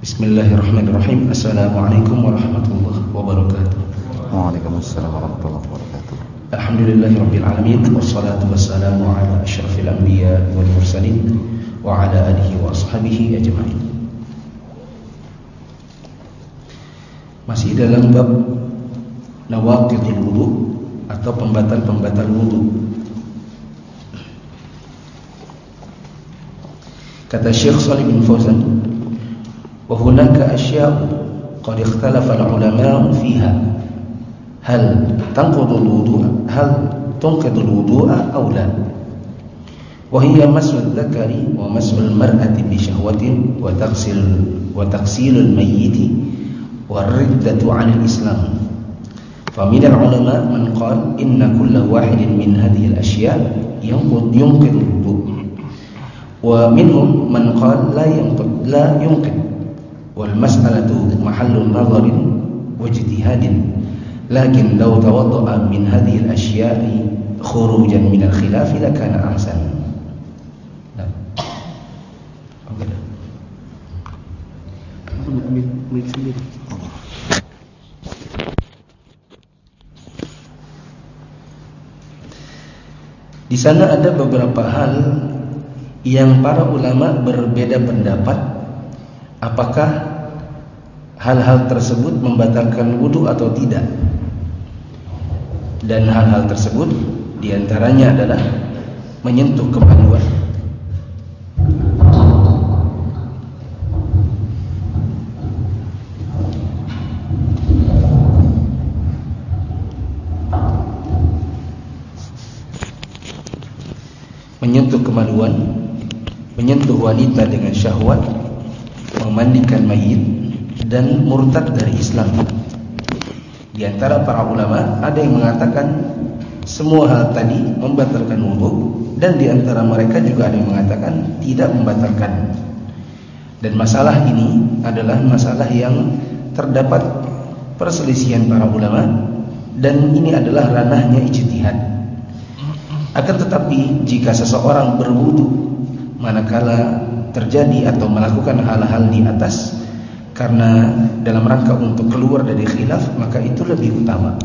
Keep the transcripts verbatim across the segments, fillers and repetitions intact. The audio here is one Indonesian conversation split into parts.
Bismillahirrahmanirrahim. Assalamualaikum warahmatullahi wabarakatuh. Waalaikumsalam warahmatullahi wabarakatuh. Alhamdulillahirabbil alamin wassalatu wassalamu ala asyrafil anbiya wal mursalin wa ala alihi wa ashabihi ajmain. Masih dalam bab nawaqidul wudu atau pembatal-pembatal wudu. Kata Syekh Shalih bin Fauzan, wa hunaka asya'u qad ikhtalafa al-ulama fiha hal tanqudu al-wudu'a hal tunqidu al-wudu'a aw la, wa hiya mas'u al-dhakari wa mas'u al-mar'ati bi shahwatin wa taghsil wa taghsil al-mayyit wa riddatu 'an al-islam. Fa min al-ulama man qala inna kulla wahidin min hadhihi al-ashya' yanqud yunqidu al-wudu', wa minhum man qala la yanqud la yunqid, wal mas'alatu mahallu nadharin wa ijtihadin, lakin law tawadda'a min hadhihi al-ashya'i khurujan min al-khilaf lakana ahsan. Nah. Oke. Di sana ada beberapa hal yang para ulama berbeda pendapat, apakah hal-hal tersebut membatalkan wudu atau tidak. Dan hal-hal tersebut diantaranya adalah menyentuh kemaluan, menyentuh kemaluan, menyentuh wanita dengan syahwat, memandikan mayit, dan murtad dari Islam. Di antara para ulama ada yang mengatakan semua hal tadi membatalkan wudu, dan di antara mereka juga ada yang mengatakan tidak membatalkan. Dan masalah ini adalah masalah yang terdapat perselisihan para ulama, dan ini adalah ranahnya ijtihad. Akan tetapi jika seseorang berwudu manakala terjadi atau melakukan hal-hal di atas karena dalam rangka untuk keluar dari khilaf, maka itu lebih utama.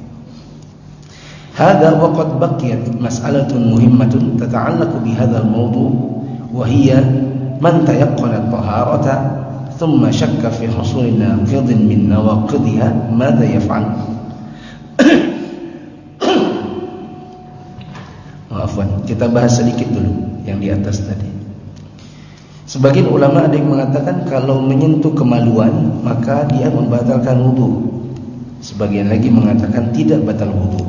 Hadza wa qad baqiyat mas'alatun muhimmatun tata'allaqu bi hadzal mawdu' wa hiya man tayaqqana at-taharata thumma shakka fi husuli naqidin min nawaqidha madza yaf'al. Maafwan, kita bahas sedikit dulu yang di atas tadi. Sebagian ulama ada yang mengatakan kalau menyentuh kemaluan maka dia membatalkan wudu. Sebagian lagi mengatakan tidak batal wudu.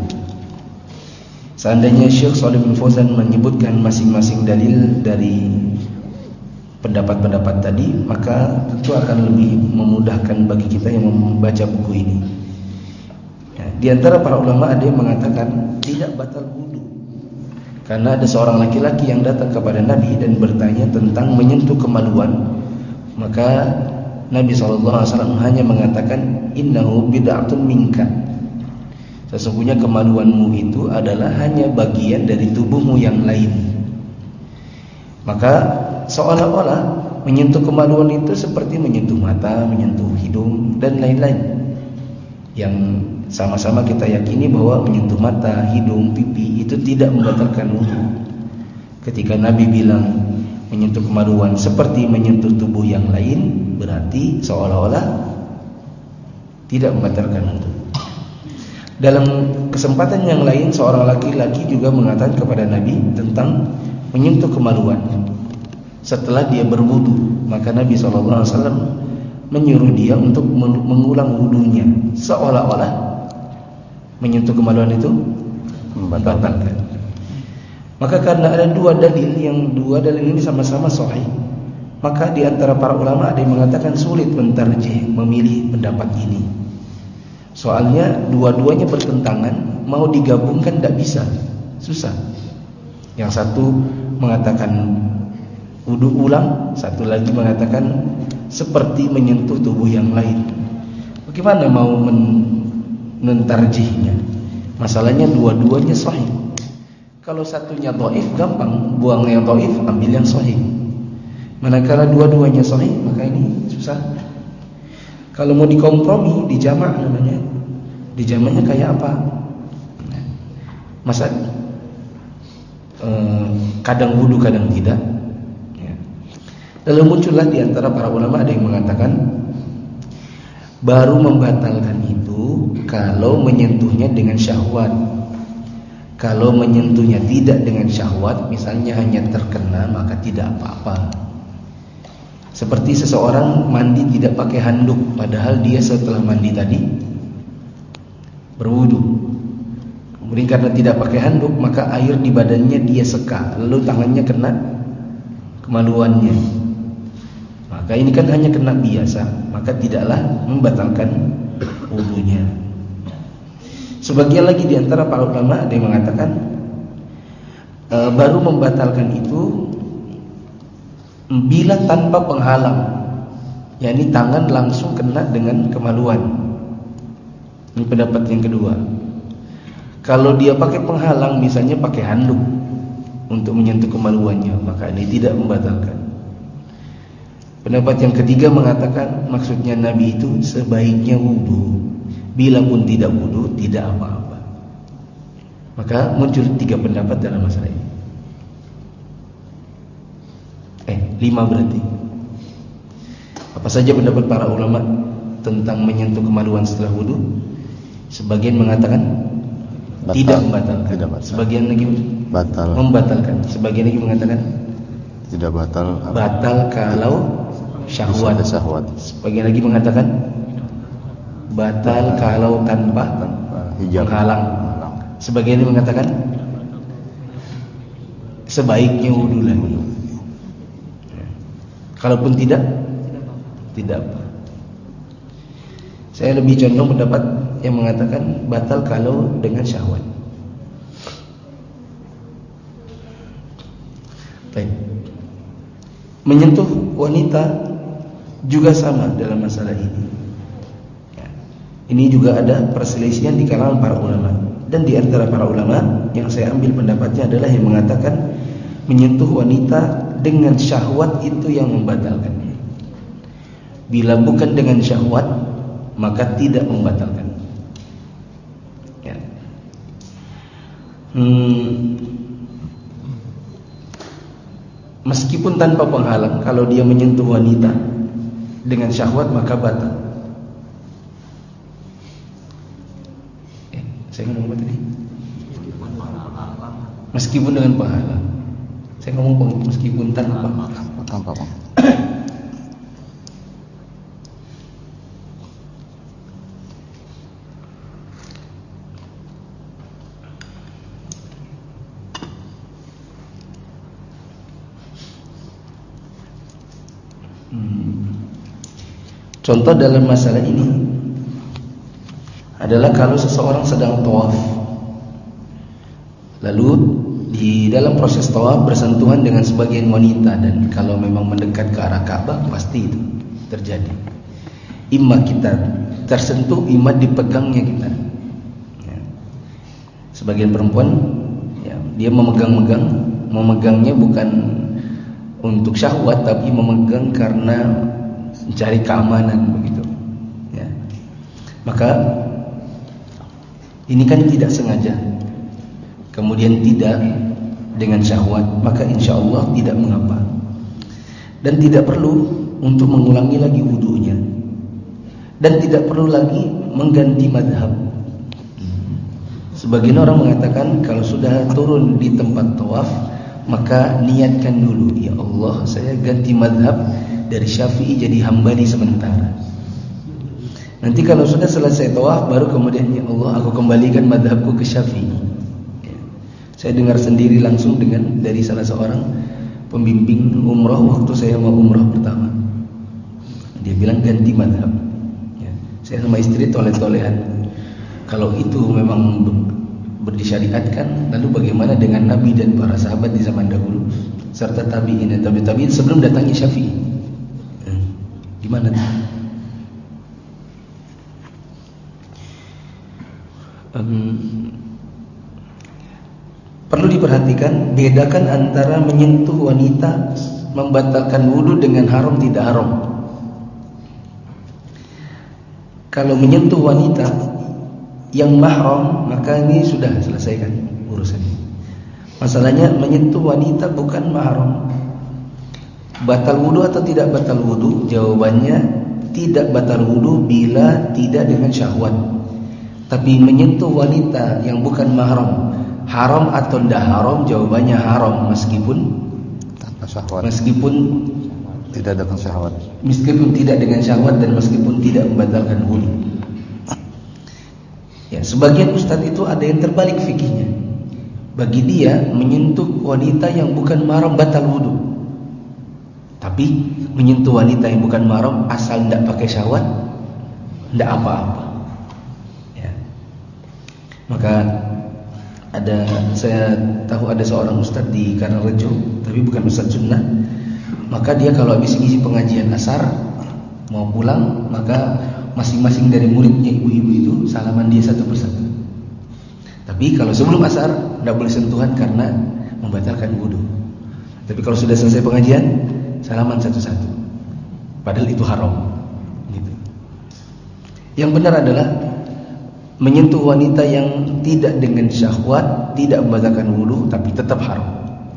Seandainya Syekh Shalih bin Fauzan menyebutkan masing-masing dalil dari pendapat-pendapat tadi, maka tentu akan lebih memudahkan bagi kita yang membaca buku ini. Ya, di antara para ulama ada yang mengatakan tidak batal wudu, karena ada seorang laki-laki yang datang kepada Nabi dan bertanya tentang menyentuh kemaluan. Maka Nabi shallallahu alaihi wasallam hanya mengatakan innahu bid'atun minka, sesungguhnya kemaluanmu itu adalah hanya bagian dari tubuhmu yang lain. Maka seolah-olah menyentuh kemaluan itu seperti menyentuh mata, menyentuh hidung, dan lain-lain, yang sama-sama kita yakini bahwa menyentuh mata, hidung, pipi itu tidak membatalkan wudu. Ketika Nabi bilang menyentuh kemaluan seperti menyentuh tubuh yang lain, berarti seolah-olah tidak membatalkan wudu. Dalam kesempatan yang lain, seorang laki-laki juga mengatakan kepada Nabi tentang menyentuh kemaluan setelah dia berwudu. Maka Nabi shallallahu alaihi wasallam menyuruh dia untuk mengulang wudunya, seolah-olah menyentuh kemaluan itu membatalkan. Maka karena ada dua dalil, yang dua dalil ini sama-sama sahih, maka di antara para ulama ada yang mengatakan sulit mentarjih, memilih pendapat ini. Soalnya dua-duanya bertentangan, mau digabungkan tidak bisa, susah. Yang satu mengatakan wudu ulang, satu lagi mengatakan seperti menyentuh tubuh yang lain. Bagaimana mau men mentarjihnya? Masalahnya dua-duanya sahih. Kalau satunya dhaif gampang, buang yang dhaif, ambil yang sahih. Manakala dua-duanya sahih, maka ini susah. susah. Kalau mau dikompromi, dijamak namanya. Dijamaknya kayak apa? Masa eh, kadang wudu kadang tidak. Ya. Lalu muncullah di antara para ulama ada yang mengatakan baru membatalkan itu kalau menyentuhnya dengan syahwat. Kalau menyentuhnya tidak dengan syahwat, misalnya hanya terkena, maka tidak apa-apa. Seperti seseorang mandi tidak pakai handuk, padahal dia setelah mandi tadi berwudu. Kemudian karena tidak pakai handuk, maka air di badannya dia seka, lalu tangannya kena kemaluannya. Maka ini kan hanya kena biasa, maka tidaklah membatalkan wudunya. Sebagian lagi di antara para ulama ada yang mengatakan e, baru membatalkan itu bila tanpa penghalang, yakni tangan langsung kena dengan kemaluan. Ini pendapat yang kedua. Kalau dia pakai penghalang, misalnya pakai handuk untuk menyentuh kemaluannya, maka ini tidak membatalkan. Pendapat yang ketiga mengatakan maksudnya Nabi itu sebaiknya wudu. Bila pun tidak wudu, tidak apa-apa. Maka muncul tiga pendapat dalam masalah ini. Eh, lima berarti. Apa saja pendapat para ulama tentang menyentuh kemaluan setelah wudu? Sebagian mengatakan batal, tidak membatalkan. Tidak batal. Sebagian lagi batal. Membatalkan. Sebagian lagi mengatakan tidak batal. Batal kalau syahwat. syahwat. Sebagian lagi mengatakan batal kalau tanpa, tanpa hijab menghalang. Sebagian lagi mengatakan sebaiknya wudu lagi. Kalaupun tidak, tidak apa. Saya lebih condong pendapat yang mengatakan batal kalau dengan syahwat. Baik. Menyentuh wanita juga sama dalam masalah ini. Ya. Ini juga ada perselisihan di kalangan para ulama. Dan di antara para ulama yang saya ambil pendapatnya adalah yang mengatakan menyentuh wanita dengan syahwat itu yang membatalkan. Bila bukan dengan syahwat, maka tidak membatalkan. Ya. Hmm. Meskipun tanpa penghalang, kalau dia menyentuh wanita dengan syahwat maka batal. Eh, saya ngomong apa tadi? Meskipun dengan penghalang. Saya ngomong meskipun tanpa tanpa apa? Contoh dalam masalah ini adalah kalau seseorang sedang tawaf, lalu di dalam proses tawaf bersentuhan dengan sebagian wanita, dan kalau memang mendekat ke arah Ka'bah pasti itu terjadi. Imma kita tersentuh, imma dipegangnya kita. Ya. Sebagian perempuan, ya, dia memegang-megang, memegangnya bukan untuk syahwat, tapi memegang karena mencari keamanan begitu. Ya. Maka ini kan tidak sengaja, kemudian tidak dengan syahwat, maka insya Allah tidak mengapa. Dan tidak perlu untuk mengulangi lagi wudunya, dan tidak perlu lagi mengganti madhab. Sebagian orang mengatakan kalau sudah turun di tempat tawaf, maka niatkan dulu, ya Allah, saya ganti madhab dari Syafi'i jadi Hambali sementara. Nanti kalau sudah selesai tawaf, baru kemudian, ya Allah, aku kembalikan madhabku ke Syafi'i. Ya. Saya dengar sendiri langsung dengan dari salah seorang pembimbing umrah waktu saya mau umrah pertama. Dia bilang ganti madhab. Ya. Saya sama istri toleh-tolehan. Kalau itu memang berdisyariatkan, lalu bagaimana dengan Nabi dan para sahabat di zaman dahulu, serta tabi'in dan tabi' tabi'in sebelum datangnya Syafi'i? Gimana? Um, perlu diperhatikan, bedakan antara menyentuh wanita membatalkan wudu dengan haram tidak haram. Kalau menyentuh wanita yang mahram, maka ini sudah selesaikan urusannya. Masalahnya menyentuh wanita bukan mahram. Batal wudu atau tidak batal wudu? Jawabannya tidak batal wudu bila tidak dengan syahwat. Tapi menyentuh wanita yang bukan mahram, haram atau tidak haram? Jawabannya haram meskipun tanpa syahwat. Meskipun tidak dengan syahwat. Meskipun tidak dengan syahwat dan meskipun tidak membatalkan wudu. Ya, sebagian ustadz itu ada yang terbalik fikihnya. Bagi dia menyentuh wanita yang bukan mahram batal wudu. Tapi menyentuh wanita yang bukan mahram asal tidak pakai syahwat tidak apa-apa. Ya. Maka ada, saya tahu ada seorang ustadz di Karangrejo, tapi bukan ustadz sunnah. Maka dia kalau habis ngisi pengajian asar mau pulang, maka masing-masing dari muridnya ibu-ibu itu salaman dia satu persatu. Tapi kalau sebelum asar tidak boleh sentuhan karena membatalkan wudu. Tapi kalau sudah selesai pengajian, salaman satu-satu. Padahal itu haram. Gitu. Yang benar adalah menyentuh wanita yang tidak dengan syahwat, tidak membatalkan wudu, tapi tetap haram.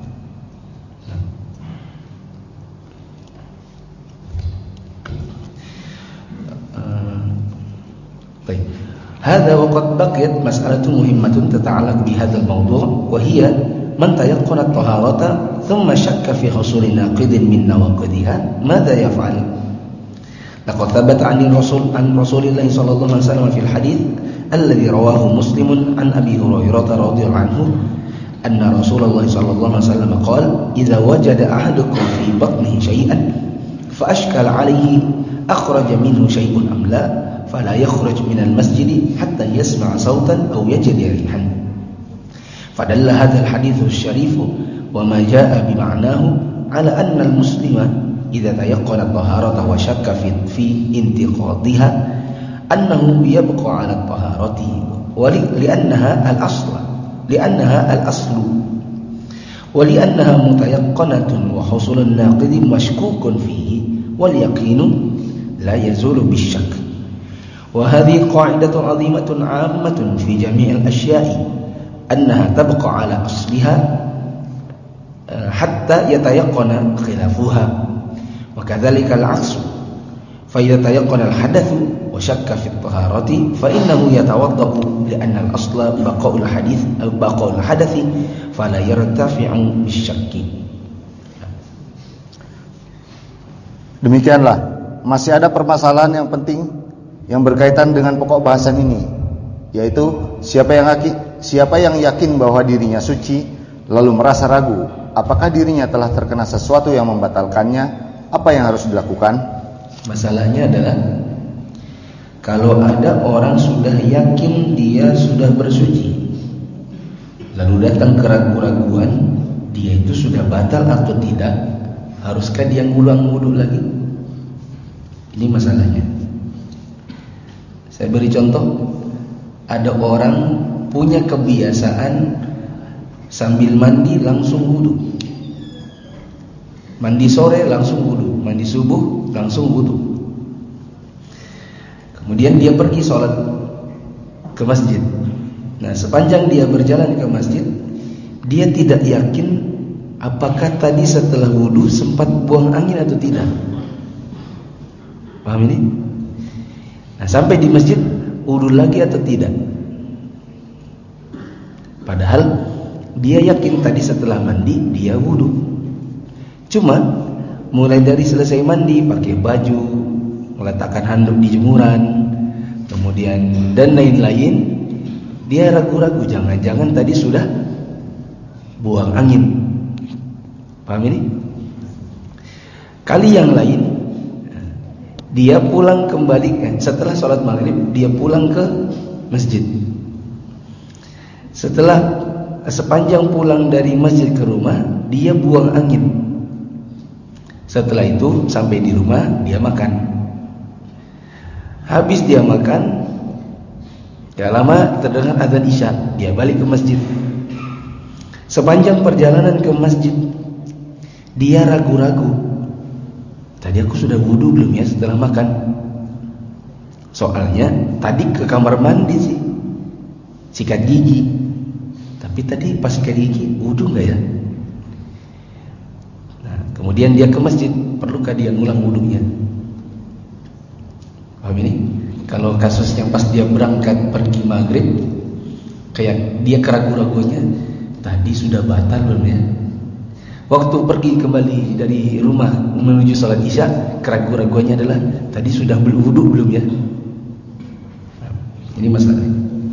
هذا وقد بقيت مسألة مهمة تتعلق بهذا الموضوع، وهي من تيقن الطهارة ثم شك في حصول ناقض من نواقضها ماذا يفعل؟ لقد ثبت عن الرسول عن رسول الله صلى الله عليه وسلم في الحديث الذي رواه مسلم عن أبي هريرة رضي الله عنه أن رسول الله صلى الله عليه وسلم قال: إذا وجد أحدكم في بطنه شيئا فأشكل عليه أخرج منه شيء أم لا فلا يخرج من المسجد حتى يسمع صوتا أو يجد ريحا. فدل هذا الحديث الشريف وما جاء بمعناه على أن المسلم إذا تيقن الطهارة وشك في, في انتقاضها أنه يبقى على الطهارة ولأنها الأصل لأنها الأصل ولأنها متيقنة وحصول الناقض مشكوك فيه واليقين لا يزول بالشك. وهذه قاعدة عظيمة عامة في جميع الأشياء أنها تبقى على أصلها حتى يتيقن خلافها، وكذلك العكس. فإذا تيقن الحدث وشك في الطهارة فإنه يتوضأ لأن الأصل بقاء الحديث أو بقاء الحدث فلا يرتفع بالشك. Demikianlah, masih ada permasalahan yang penting yang berkaitan dengan pokok bahasan ini, yaitu siapa yang yakin, siapa yang yakin bahwa dirinya suci lalu merasa ragu apakah dirinya telah terkena sesuatu yang membatalkannya, apa yang harus dilakukan? Masalahnya adalah kalau ada orang sudah yakin dia sudah bersuci, lalu datang keraguan-raguan dia itu sudah batal atau tidak, haruskah dia ngulang wudu lagi? Ini masalahnya. Saya beri contoh, ada orang punya kebiasaan sambil mandi langsung wudu. Mandi sore langsung wudu, mandi subuh langsung wudu. Kemudian dia pergi sholat ke masjid. Nah, sepanjang dia berjalan ke masjid, dia tidak yakin apakah tadi setelah wudu sempat buang angin atau tidak. Paham ini? Nah, sampai di masjid wudu lagi atau tidak? Padahal dia yakin tadi setelah mandi dia wudu. Cuma mulai dari selesai mandi pakai baju, meletakkan handuk di jemuran, kemudian dan lain-lain, dia ragu-ragu jangan-jangan tadi sudah buang angin. Paham ini? Kali yang lain dia pulang kembali setelah sholat maghrib, dia pulang ke masjid. Setelah sepanjang pulang dari masjid ke rumah, dia buang angin. Setelah itu sampai di rumah dia makan. Habis dia makan, gak lama terdengar azan isya, dia balik ke masjid. Sepanjang perjalanan ke masjid dia ragu-ragu, tadi aku sudah wudu belum ya setelah makan? Soalnya tadi ke kamar mandi sih, sikat gigi. Tapi tadi pas sikat gigi wudu nggak ya? Nah, kemudian dia ke masjid, perlukah dia ngulang wudunya? Paham ini? Kalau kasus yang pas dia berangkat pergi maghrib, kayak dia keraguan-raguannya, tadi sudah batal belum ya? Waktu pergi kembali dari rumah menuju salat isya, keraguan-raguannya adalah tadi sudah berwudu belum ya? Nah, ini masalah.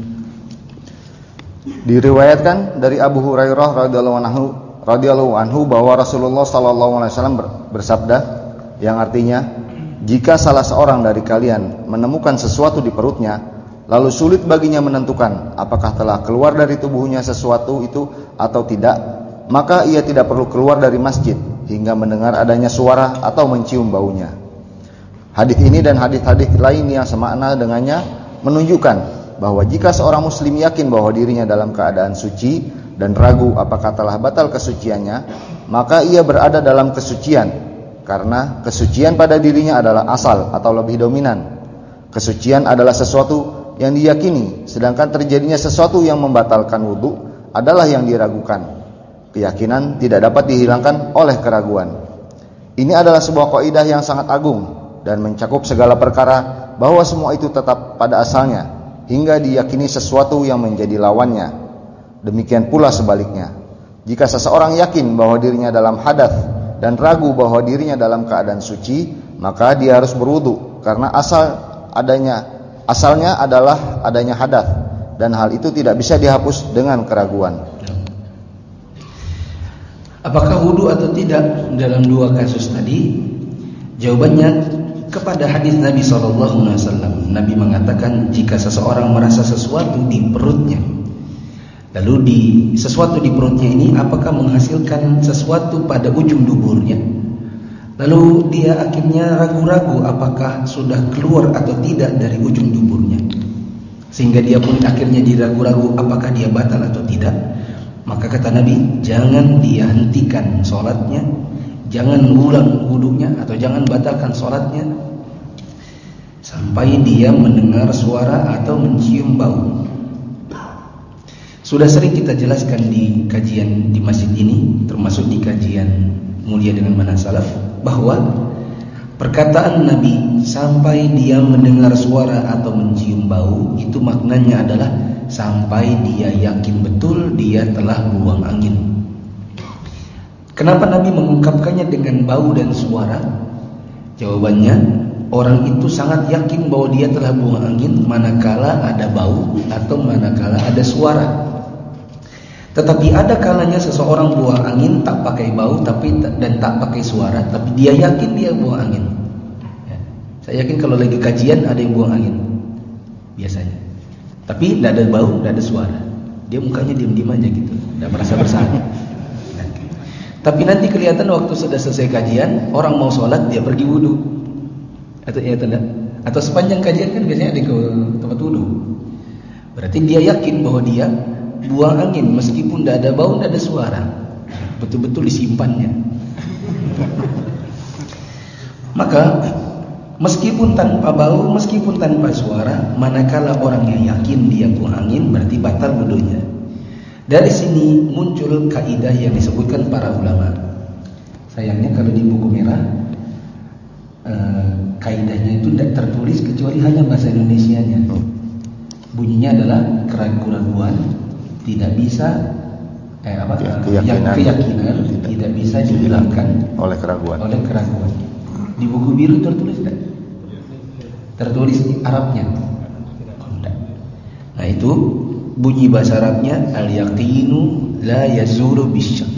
Diriwayatkan dari Abu Hurairah radhiyallahu anhu radhiyallahu anhu bahwa Rasulullah sallallahu alaihi wasallam bersabda, yang artinya, jika salah seorang dari kalian menemukan sesuatu di perutnya, lalu sulit baginya menentukan apakah telah keluar dari tubuhnya sesuatu itu atau tidak, maka ia tidak perlu keluar dari masjid hingga mendengar adanya suara atau mencium baunya. Hadis ini dan hadis-hadis lain yang semakna dengannya menunjukkan bahwa jika seorang muslim yakin bahwa dirinya dalam keadaan suci dan ragu apakah telah batal kesuciannya, maka ia berada dalam kesucian, karena kesucian pada dirinya adalah asal atau lebih dominan. Kesucian adalah sesuatu yang diyakini, sedangkan terjadinya sesuatu yang membatalkan wudu adalah yang diragukan. Keyakinan tidak dapat dihilangkan oleh keraguan. Ini adalah sebuah kaidah yang sangat agung dan mencakup segala perkara, bahwa semua itu tetap pada asalnya hingga diyakini sesuatu yang menjadi lawannya. Demikian pula sebaliknya. Jika seseorang yakin bahwa dirinya dalam hadath dan ragu bahwa dirinya dalam keadaan suci, maka dia harus berwudu, karena asal adanya asalnya adalah adanya hadath, dan hal itu tidak bisa dihapus dengan keraguan. Apakah wudu atau tidak dalam dua kasus tadi? Jawabannya kepada hadis Nabi sallallahu alaihi wasallam. Nabi mengatakan, jika seseorang merasa sesuatu di perutnya, lalu di sesuatu di perutnya ini apakah menghasilkan sesuatu pada ujung duburnya, lalu dia akhirnya ragu-ragu apakah sudah keluar atau tidak dari ujung duburnya, sehingga dia pun akhirnya diragu-ragu apakah dia batal atau tidak, maka kata Nabi, jangan dia hentikan sholatnya, jangan ulang wudunya, atau jangan batalkan sholatnya sampai dia mendengar suara atau mencium bau. Sudah sering kita jelaskan di kajian di masjid ini, termasuk di kajian Mulia dengan Mana Salaf, bahwa perkataan Nabi sampai dia mendengar suara atau mencium bau, itu maknanya adalah sampai dia yakin betul dia telah buang angin. Kenapa Nabi mengungkapkannya dengan bau dan suara? Jawabannya, orang itu sangat yakin bahwa dia telah buang angin manakala ada bau atau manakala ada suara. Tetapi ada kalanya seseorang buang angin tak pakai bau tapi dan tak pakai suara, tapi dia yakin dia buang angin. Ya. Saya yakin kalau lagi kajian ada yang buang angin biasanya, tapi tidak ada bau, tidak ada suara. Dia mukanya diam-diam aja gitu, tidak merasa bersalah. Nah. Tapi nanti kelihatan waktu sudah selesai kajian, orang mau sholat dia pergi wudhu, atau ya tidak? Atau sepanjang kajian kan biasanya ada ke tempat wudhu. Berarti dia yakin bahwa dia buang angin meskipun tidak ada bau, tidak ada suara, betul-betul disimpannya. Maka meskipun tanpa bau, meskipun tanpa suara, manakala orangnya yakin dia buang angin, berarti batal wudunya. Dari sini muncul kaidah yang disebutkan para ulama. Sayangnya kalau di buku merah eh, kaidahnya itu tidak tertulis kecuali hanya bahasa Indonesianya. Bunyinya adalah keraguan-keraguan tidak bisa eh apa ya, keyakinan, keyakinan tidak, tidak bisa dihilangkan oleh keraguan. Oleh keraguan. Di buku biru tertulis tidak? Tertulis di Arabnya. Tidak. Nah itu bunyi bahasa Arabnya al-yaqinu la yazuru bisyak.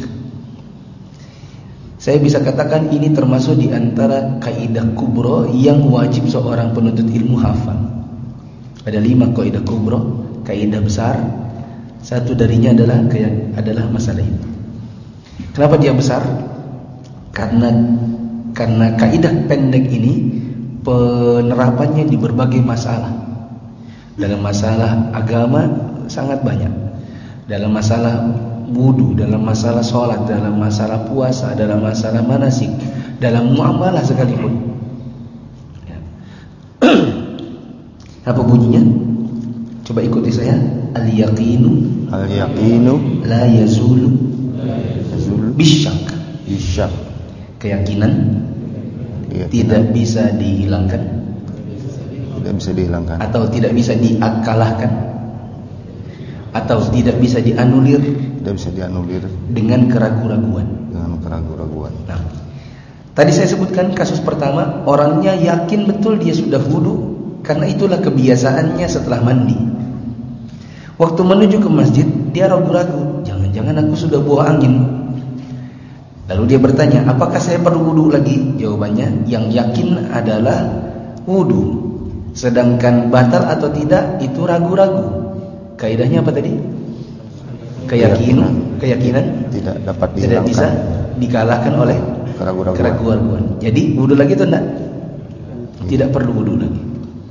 Saya bisa katakan ini termasuk di antara kaidah kubro yang wajib seorang penuntut ilmu hafal. Ada lima kaidah kubro, kaidah besar. Satu darinya adalah adalah masalah ini. Kenapa dia besar? Karena karena kaidah pendek ini penerapannya di berbagai masalah. Dalam masalah agama sangat banyak. Dalam masalah wudu, dalam masalah sholat, dalam masalah puasa, dalam masalah manasik, dalam muamalah sekalipun. Ya. Apa bunyinya? Coba ikuti saya. Al-yaqinu Al-yaqinu la yazulu yazulu bisyak. bisyak. Keyakinan Keyakinan tidak bisa dihilangkan, tidak bisa dihilangkan, atau tidak bisa dikalahkan, atau tidak bisa dianulir, tidak bisa dianulir dengan keraguan-raguan. dengan keraguan-raguan. Nah, tadi saya sebutkan kasus pertama, orangnya yakin betul dia sudah wudu karena itulah kebiasaannya setelah mandi. Waktu menuju ke masjid dia ragu-ragu, jangan-jangan aku sudah buang angin. Lalu dia bertanya, apakah saya perlu wudu lagi? Jawabannya, yang yakin adalah wudu, sedangkan batal atau tidak itu ragu-ragu. Kaidahnya apa tadi? Keyakinan, keyakinan tidak dapat dihilangkan, tidak bisa dikalahkan oleh keraguan-raguan. keraguan-raguan. Jadi wudu lagi itu enggak? Tidak perlu wudu lagi.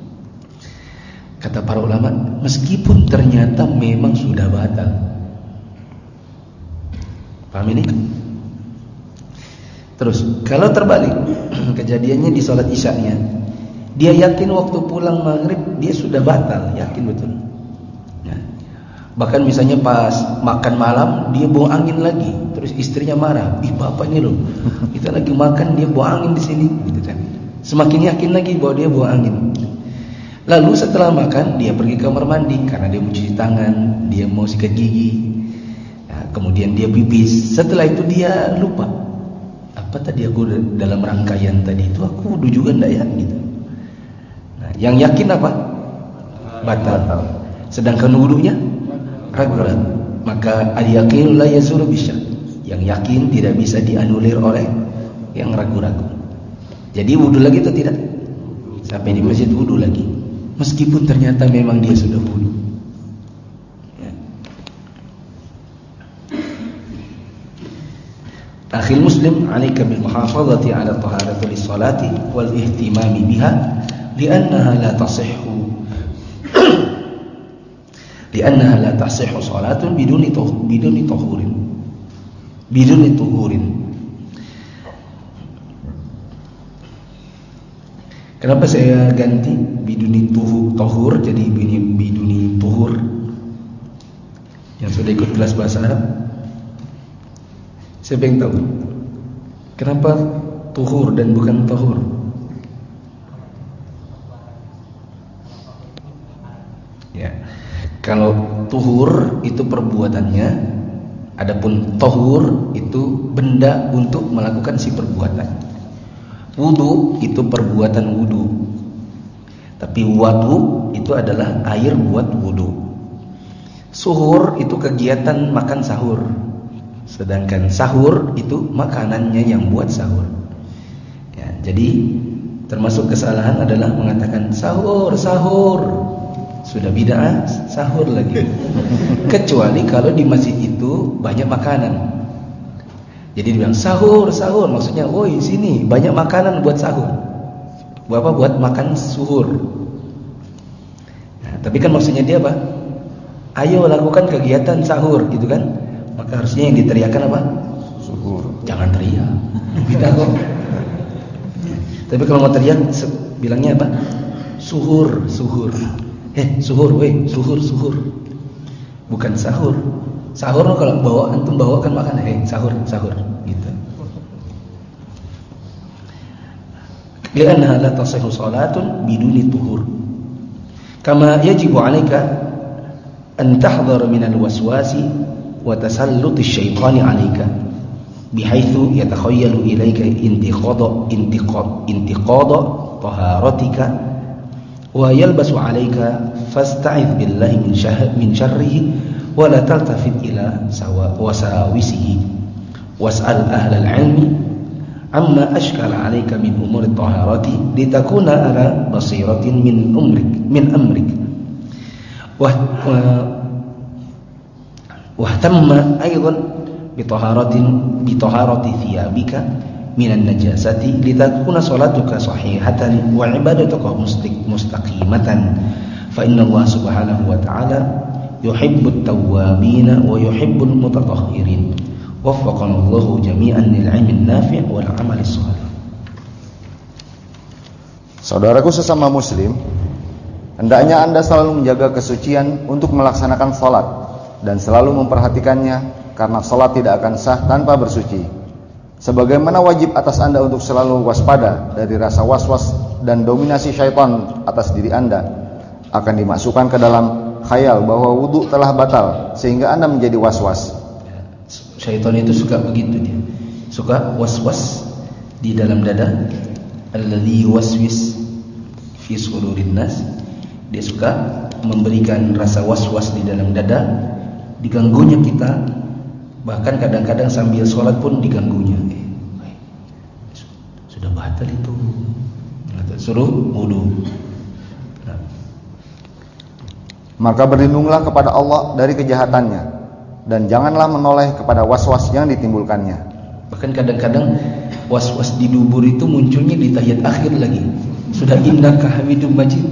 Kata para ulama, meskipun ternyata memang sudah batal. Paham ini? Terus, kalau terbalik, kejadiannya di sholat isya'nya, dia yakin waktu pulang maghrib dia sudah batal, yakin betul. Ya. Bahkan misalnya pas makan malam dia buang angin lagi, terus istrinya marah, ih bapak ini loh, kita lagi makan dia buang angin di sini, gitu kan. Semakin yakin lagi bahwa dia buang angin. Lalu setelah makan dia pergi ke kamar mandi karena dia mau cuci tangan, dia mau sikat gigi, ya, kemudian dia pipis. Setelah itu dia lupa, apa tadi aku dalam rangkaian tadi itu aku wudu juga enggak ya gitu. Nah, yang yakin apa? Batal. Sedangkan wudunya ragu-ragu. Maka al-yaqin la yazulu bisyak. Yang yakin tidak bisa dianulir oleh yang ragu-ragu. Jadi wudu lagi atau tidak? Sampai di masjid wudu lagi. Meskipun ternyata memang dia sudah wudu. Ya. Akhil muslim, 'alaika bil muhafazati 'ala taharati lis-salati wal ihtimami biha li'annaha la tasihhu li'annaha la tasihhu salatun biduni biduni tahurin biduni tuhurin. Kenapa saya ganti biduni tuhu tahur jadi biduni, biduni tuhur? Yang sudah ikut kelas bahasa Arab, siapa yang tahu kenapa tuhur dan bukan tahur? Ya, kalau tuhur itu perbuatannya, adapun tahur itu benda untuk melakukan si perbuatan. Wudu itu perbuatan wudu, tapi wadu itu adalah air buat wudu. Suhur itu kegiatan makan sahur, sedangkan sahur itu makanannya yang buat sahur. Ya, jadi termasuk kesalahan adalah mengatakan sahur, sahur. Sudah bid'ah, sahur lagi. Kecuali kalau di masjid itu banyak makanan. Jadi dibilang sahur, sahur, maksudnya, woi sini banyak makanan buat sahur. Buat apa? Buat makan suhur. Nah, tapi kan maksudnya dia apa? Ayo lakukan kegiatan sahur, gitu kan? Maka harusnya yang diteriakan apa? Suhur. Jangan teriak, beda kok. Tapi kalau mau teriak, bilangnya apa? Suhur, suhur. Eh, suhur, weh, suhur, suhur. Bukan sahur. Sahur kalau bawa antum bawakan makanan, eh sahur, sahur gitu. Li'annaha la tasihhu salatun biduni tuhur. Kama yajibu 'alaika an tahdhara min al-waswasi wa tasalluti asy-syaitani 'alaika bihaitsu yatakhayyalu ilaika intiqada intiqad intiqada taharatika wa yalbasu 'alaika fasta'idz billahi min syarri min syarrihi wala taltafit ila wasawisihi was'al ahlal ilmi amma ashkala 'alaika min umuri taharati litakuna ala basiratin min umrik min amrik wa wahtamma aidan bi taharatin bi taharati thiyabika min an-najasati litakuna salatuka sahihatan wa ibadatuka mustaqimatan fa inna Allah subhanahu wa ta'ala yuhibbut tawwabina wa yuhibbul mutatahhirin. Waffaqanallahu jami'an lil 'ilmin nafi' wal 'amalis shalih. Saudaraku sesama muslim, Hendaknya Anda selalu menjaga kesucian untuk melaksanakan salat dan selalu memperhatikannya, karena salat tidak akan sah tanpa bersuci. Sebagaimana wajib atas Anda untuk selalu waspada dari rasa was-was dan dominasi syaitan atas diri Anda, akan dimasukkan ke dalam khayal bahwa wudu telah batal sehingga Anda menjadi was-was. Syaitan itu suka begitu, dia suka was-was di dalam dada. Alladzi yuwaswis fi sudurin nas. Dia suka memberikan rasa was-was di dalam dada, diganggunya kita. Bahkan kadang-kadang sambil sholat pun diganggunya. Eh, sudah batal itu, suruh wudu. Nah. Maka berlindunglah kepada Allah dari kejahatannya, dan janganlah menoleh kepada was-was yang ditimbulkannya. Bahkan kadang-kadang was-was di dubur itu munculnya di tahiyat akhir lagi. Sudah innaka hamidum majid.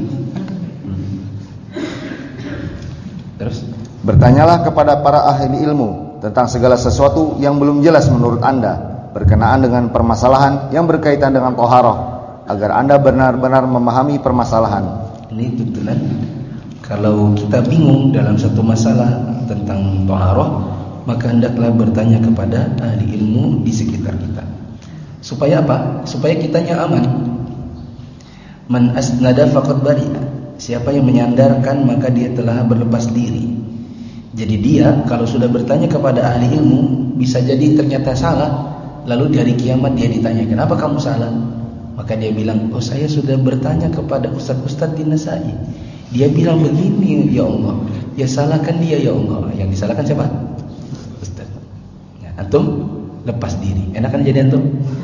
Terus bertanyalah kepada para ahli ilmu tentang segala sesuatu yang belum jelas menurut Anda berkenaan dengan permasalahan yang berkaitan dengan thaharah, agar Anda benar-benar memahami permasalahan. Ini tuntunan. Kalau kita bingung dalam satu masalah tentang thaharah, maka hendaklah bertanya kepada ahli ilmu di sekitar kita. Supaya apa? Supaya kitanya aman. Man asnada faqad bari'a. Siapa yang menyandarkan maka dia telah berlepas diri. Jadi dia kalau sudah bertanya kepada ahli ilmu, bisa jadi ternyata salah. Lalu di hari kiamat dia ditanya, kenapa kamu salah? Maka dia bilang, oh saya sudah bertanya kepada ustaz-ustaz di Nasai. Dia bilang begini, ya Allah. Ya salahkan dia, ya Allah. Yang disalahkan siapa? Ustaz. Ya, antum lepas diri. Enakan jadi antum?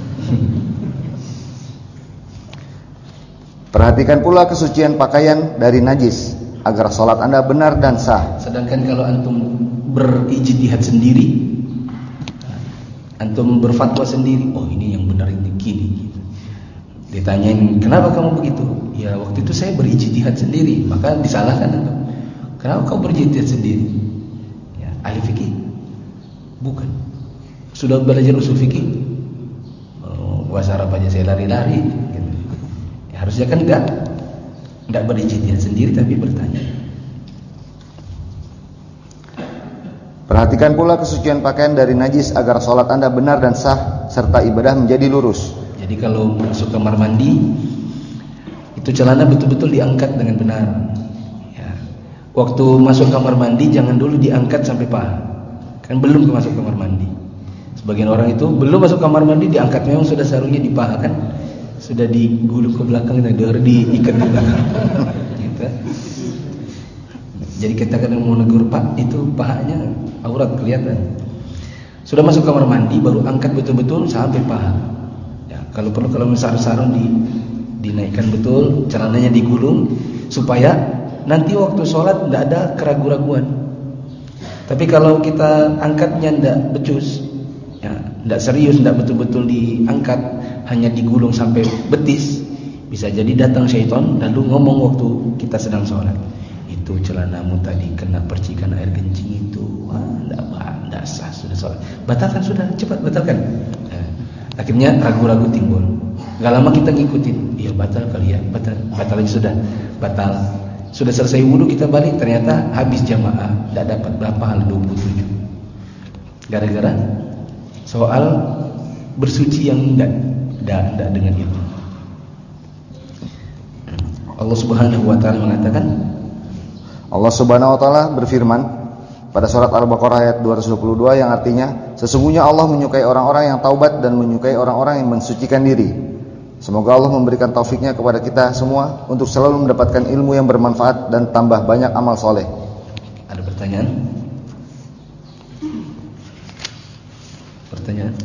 Perhatikan pula kesucian pakaian dari najis, agar salat Anda benar dan sah. Sedangkan kalau antum berijtihad sendiri, antum berfatwa sendiri, oh ini yang benar ini gini. Ditanyain, kenapa kamu begitu? Ya waktu itu saya berijtihad sendiri, maka disalahkan antum. Kenapa kamu berijtihad sendiri? Ya, ahli fikih? Bukan. Sudah belajar usul fikih? Oh, bahasa Arab aja saya lari-lari. Gitu. Ya, harusnya kan enggak, enggak berijtihad sendiri tapi bertanya. Perhatikan pula kesucian pakaian dari najis agar sholat Anda benar dan sah serta ibadah menjadi lurus. Jadi kalau masuk kamar mandi, itu celana betul-betul diangkat dengan benar. Ya. Waktu masuk kamar mandi jangan dulu diangkat sampai paha. Kan belum masuk kamar mandi. Sebagian orang itu belum masuk kamar mandi diangkat, memang sudah sarungnya di paha kan, sudah digulung ke belakang dan diikat di belakang. Gitu. Jadi kita kadang mau negur, Pak, itu pahanya aurat kelihatan. Sudah masuk kamar mandi baru angkat betul-betul sampai paha. Ya, kalau perlu kalau sarung-sarung di dinaikkan betul, celananya digulung supaya nanti waktu sholat tidak ada keraguan-raguan. Tapi kalau kita angkatnya tidak becus, ya, tidak serius, tidak betul-betul diangkat, hanya digulung sampai betis, bisa jadi datang syaitan lalu ngomong waktu kita sedang sholat. Itu celanamu tadi kena percikan air kencing itu, wah, tidak tidak sah, sudah sholat. Batalkan sudah, cepat batalkan. Nah, akhirnya ragu-ragu timbul. Gak lama kita ngikutin, iya batal kali ya, batal, batal lagi sudah, batal. Sudah selesai wudu kita balik, ternyata habis jamaah, tidak dapat berapa hal dua puluh tujuh. Gara-gara soal bersuci yang tidak tidak dengan itu. Allah Subhanahu wa taala mengatakan, Allah Subhanahu wa taala berfirman pada surat Al-Baqarah ayat dua ratus dua puluh dua yang artinya, sesungguhnya Allah menyukai orang-orang yang taubat dan menyukai orang-orang yang mensucikan diri. Semoga Allah memberikan taufiknya kepada kita semua untuk selalu mendapatkan ilmu yang bermanfaat dan tambah banyak amal soleh. Ada pertanyaan? Pertanyaan?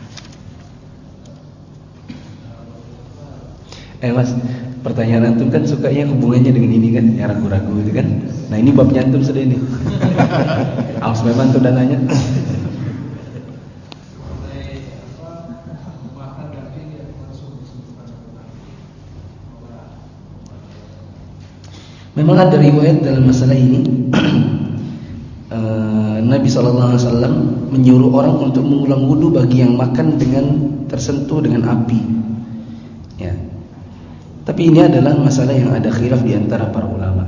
Eh mas, pertanyaan antum kan sukanya hubungannya dengan ini kan, yang ragu-ragu itu kan. Nah ini babnya antum sudah ini. Awas memang antum dan nanya. Memang ada riwayat dalam masalah ini. uh, Nabi shallallahu alaihi wasallam menyuruh orang untuk mengulang wudu bagi yang makan dengan tersentuh dengan api. Ya. Tapi ini adalah masalah yang ada khilaf di antara para ulama.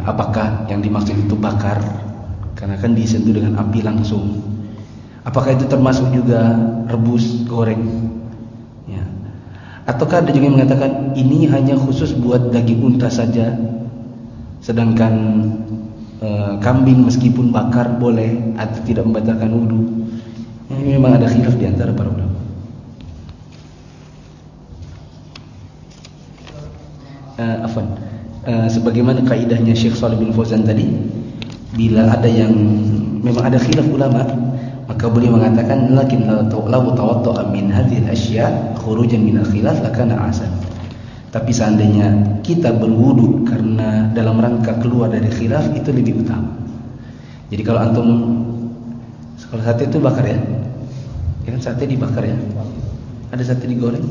apakah yang dimaksud itu bakar? Karena kan disentuh dengan api langsung. Apakah itu termasuk juga rebus, goreng? Ya. Ataukah ada juga yang mengatakan ini hanya khusus buat daging unta saja, sedangkan e, kambing meskipun bakar boleh atau tidak membatalkan wudu? Ini memang ada khilaf di antara para ulama. Uh, afwan. Uh, sebagaimana kaidahnya Syekh Shalih bin Fauzan tadi, bila ada yang memang ada khilaf ulama, maka beliau mengatakan lakin law tawadda'a min hadhil asya' khurujan min al-khilaf lakana ahsan. Tapi seandainya kita berwudu karena dalam rangka keluar dari khilaf, itu lebih utama. Jadi kalau antum, kalau sate itu bakar ya, ya kan sate dibakar ya, ada sate digoreng.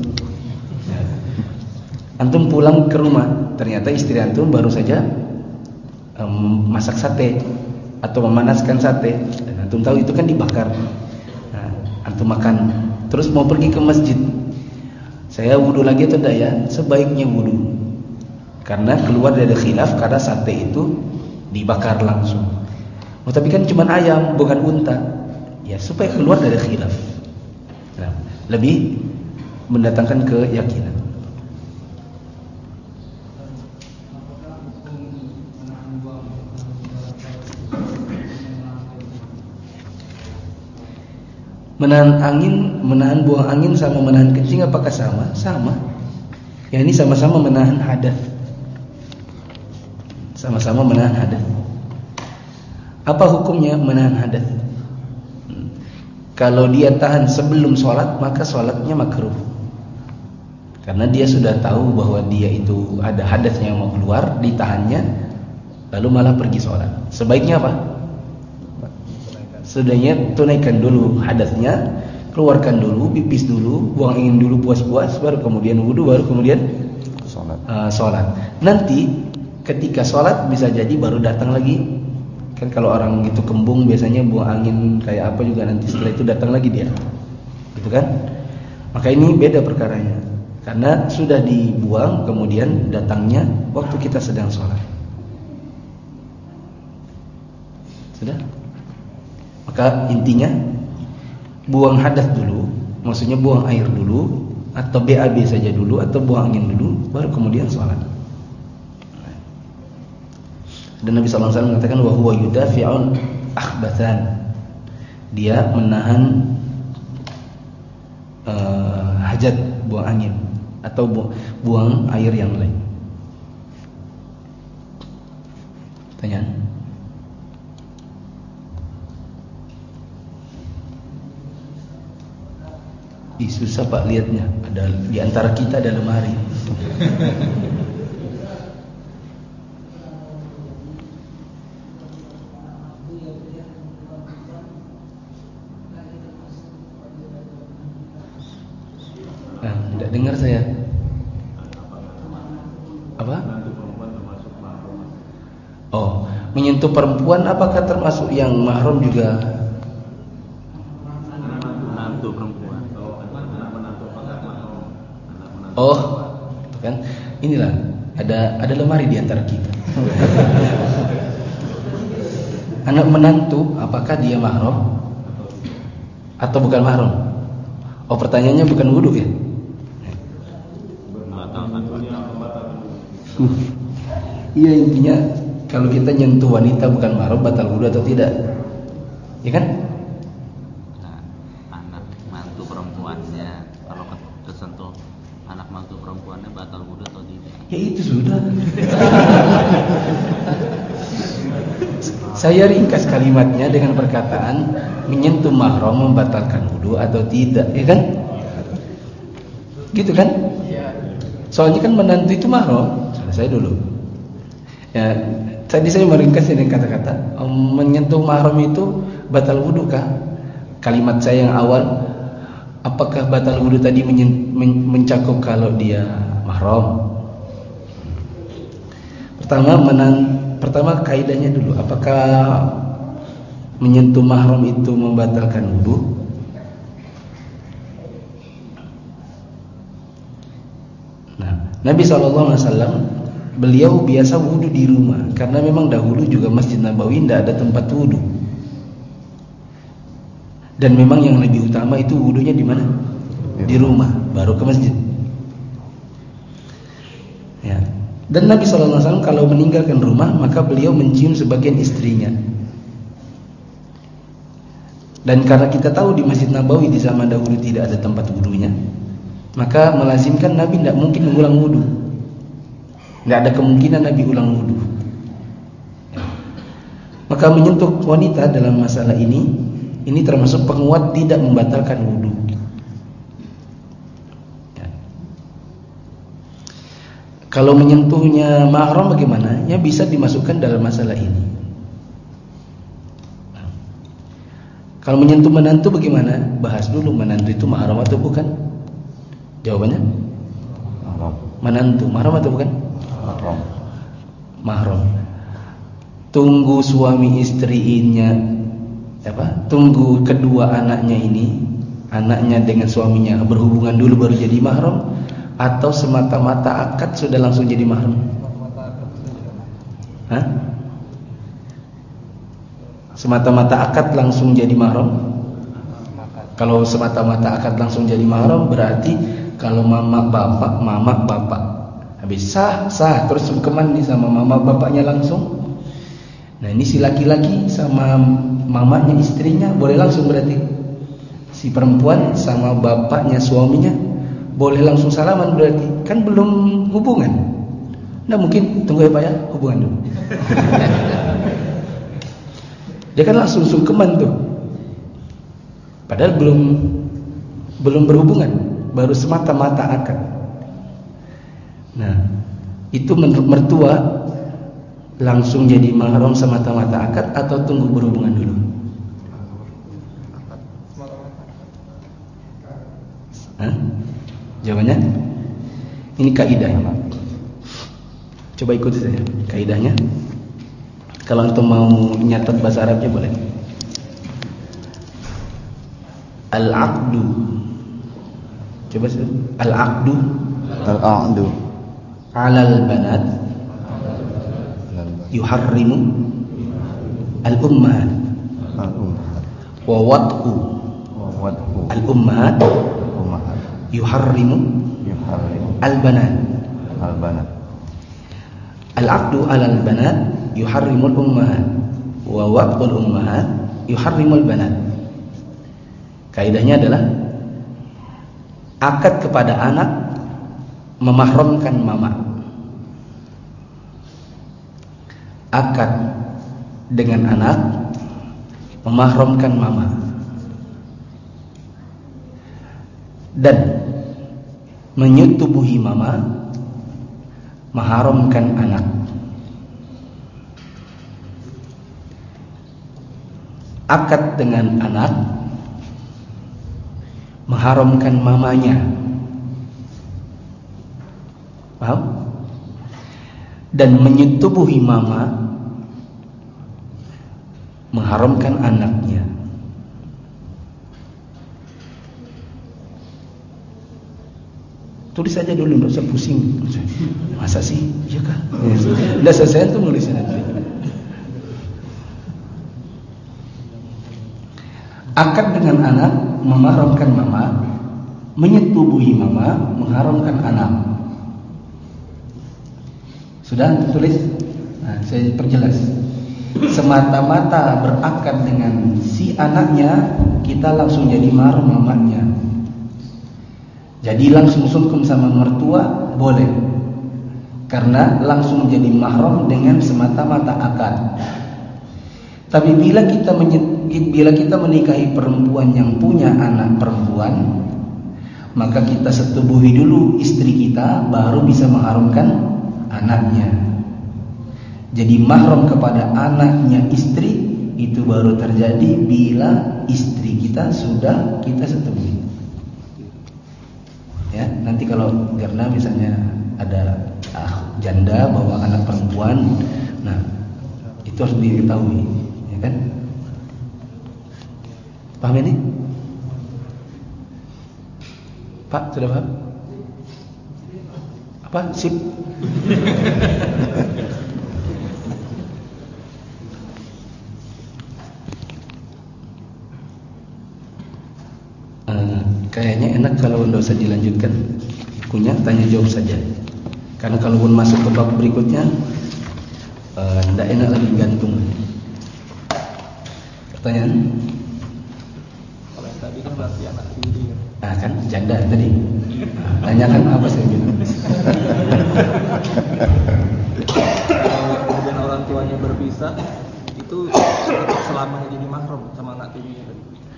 Antum pulang ke rumah, ternyata istri antum baru saja um, masak sate atau memanaskan sate, dan antum tahu itu kan dibakar. Nah, antum makan, terus mau pergi ke masjid. Saya wudu lagi atau tidak ya? Sebaiknya wudu, karena keluar dari khilaf karena sate itu dibakar langsung. Oh, tapi kan cuma ayam, bukan unta. Ya, supaya keluar dari khilaf. Nah, lebih mendatangkan keyakinan. Menahan angin, menahan buang angin sama menahan kencing apakah sama? Sama. Ya, ini sama-sama menahan hadas. Sama-sama menahan hadas. Apa hukumnya menahan hadas? Hmm. Kalau dia tahan sebelum sholat, maka sholatnya makruh. Karena dia sudah tahu bahwa dia itu ada hadasnya yang mau keluar, ditahannya, lalu malah pergi sholat. Sebaiknya apa? Sudahnya tunaikan dulu hadasnya, keluarkan dulu, pipis dulu, buang angin dulu puas-puas, baru kemudian wudu, baru kemudian sholat. Uh, sholat. Nanti ketika sholat bisa jadi baru datang lagi. Kan kalau orang itu kembung biasanya buang angin kayak apa juga, nanti setelah itu datang lagi dia, gitu kan? Maka ini beda perkaranya, karena sudah dibuang kemudian datangnya waktu kita sedang sholat. Sudah? Maka intinya buang hadas dulu, maksudnya buang air dulu, atau B A B saja dulu, atau buang angin dulu, baru kemudian sholat. Dan Nabi sallallahu alaihi wasallam mengatakan wa huwa yudafi'un akhbathan. Dia menahan uh, hajat, buang angin atau bu buang air yang lain. Pertanyaan? Ih, susah Pak lihatnya. Ada di antara kita ada lemari. Nah, tidak dengar saya. Apa? Oh, menyentuh perempuan apakah termasuk yang mahram juga? Oh, kan inilah ada ada lemari di antara kita. Anak menantu, apakah dia mahram atau bukan mahram? Oh, pertanyaannya bukan wudu ya? Uh, iya, intinya kalau kita nyentuh wanita bukan mahram, batal wudu atau tidak? Ya kan? Nah, anak mantu perempuannya kalau kesentuh anak mantu perempuannya batal wudu atau tidak? Ya itu sudah. Saya ringkas kalimatnya dengan perkataan menyentuh mahram membatalkan wudu atau tidak, ya kan? Gitu kan? Soalnya kan menantu itu mahram. Selesai dulu. Ya, tadi saya meringkas dengan kata-kata menyentuh mahram itu batal wudu kah? Kalimat saya yang awal, apakah batal wudu tadi mencakup kalau dia mahram? Pertama, menan, pertama kaidahnya dulu, apakah menyentuh mahram itu membatalkan wudu? Nah, Nabi shallallahu alaihi wasallam beliau biasa wudu di rumah karena memang dahulu juga Masjid Nabawi tidak ada tempat wudu. Dan memang yang lebih utama itu wudunya di mana? Di rumah, baru ke masjid. Ya. Dan Nabi shallallahu alaihi wasallam kalau meninggalkan rumah maka beliau mencium sebagian istrinya. Dan karena kita tahu di Masjid Nabawi di zaman dahulu tidak ada tempat wudunya, maka melazimkan Nabi tidak mungkin mengulang wudu. Tidak ada kemungkinan Nabi ulang wudu. Ya. Maka menyentuh wanita dalam masalah ini, ini termasuk penguat tidak membatalkan wudu. Ya. Kalau menyentuhnya mahram bagaimana? Ya bisa dimasukkan dalam masalah ini. Nah. Kalau menyentuh menantu bagaimana? Bahas dulu menantu itu mahram atau bukan? Jawabannya? Mahram. Menantu mahram atau bukan? Mahram. Mahram. Tunggu suami istrinya apa? Tunggu kedua anaknya ini, anaknya dengan suaminya berhubungan dulu baru jadi mahram, atau semata-mata akad sudah langsung jadi mahram? Hah? Semata-mata akad langsung jadi mahram? Kalau semata-mata akad langsung jadi mahram berarti kalau mama bapak, mama bapak habis sah, sah terus sungkeman nih sama mama bapaknya langsung. Nah ini si laki-laki sama mamanya istrinya boleh langsung berarti. Si perempuan sama bapaknya suaminya boleh langsung salaman berarti. Kan belum hubungan. Nah mungkin tunggu ya Pak ya, hubungan dulu. Dia kan langsung sungkeman tuh. Padahal belum belum berhubungan, baru semata-mata akad. Nah, itu menurut mertua langsung jadi mahram semata-mata akad atau tunggu berhubungan dulu? Hah? Jawabannya? Ini kaidah. Coba ikuti saya kaidahnya. Kalau antum mau nyatat bahasa Arabnya boleh. Al-aqdu. Coba sih. Al-aqdu. Al-aqdu. 'Alal banat yuharrimu al-ummahat. Al-ummahat. Wa wad'u Wa wad'u al-ummahat ummahat. yuharrimu Yuharrimu al-banat. al-banat. Al-aqdu 'alal banat yuharrimu al-ummahat wa wad'u al-ummahat yuharrimu al-banat. Kaidahnya adalah akad kepada anak memahramkan mama. Akad dengan anak memahramkan mama. Dan menyetubuhi mama mengharamkan anak. Akad dengan anak mengharamkan mamanya. Paham? Dan menyetubuhi mama mengharamkan anaknya. Tulis saja dulu, enggak usah pusing. Masa sih? Iya kan? Udah selesai tuh nulisnya nanti. Akad dengan anak mengharamkan mama, menyetubuhi mama mengharamkan anak. Sudah tulis? Nah, saya perjelas. Semata-mata berakad dengan si anaknya, kita langsung jadi mahram mamanya. Jadi langsung sungkem sama mertua boleh, karena langsung jadi mahram dengan semata-mata akad. Tapi bila kita bila kita menikahi perempuan yang punya anak perempuan, maka kita setubuhi dulu istri kita, baru bisa mengharamkan anaknya. Jadi mahram kepada anaknya istri itu baru terjadi bila istri kita sudah kita setubuhi. Ya, nanti kalau karena misalnya ada ah, janda bawa anak perempuan, nah itu harus diketahui, ya kan? Paham ini? Pak, sudah paham? Apa? Sip. usah dilanjutkan bukunya, tanya jawab saja. Karena kalau pun masuk ke bab berikutnya tidak uh, enak lagi gantung. Pertanyaan? Kalau yang tadi kan berarti anak tiri. Ah kan janda tadi. Nah, tanyakan apa saya bilang. Kalau kemudian orang tuanya berpisah, itu tetap selamanya jadi mahram sama anak tirinya tadi.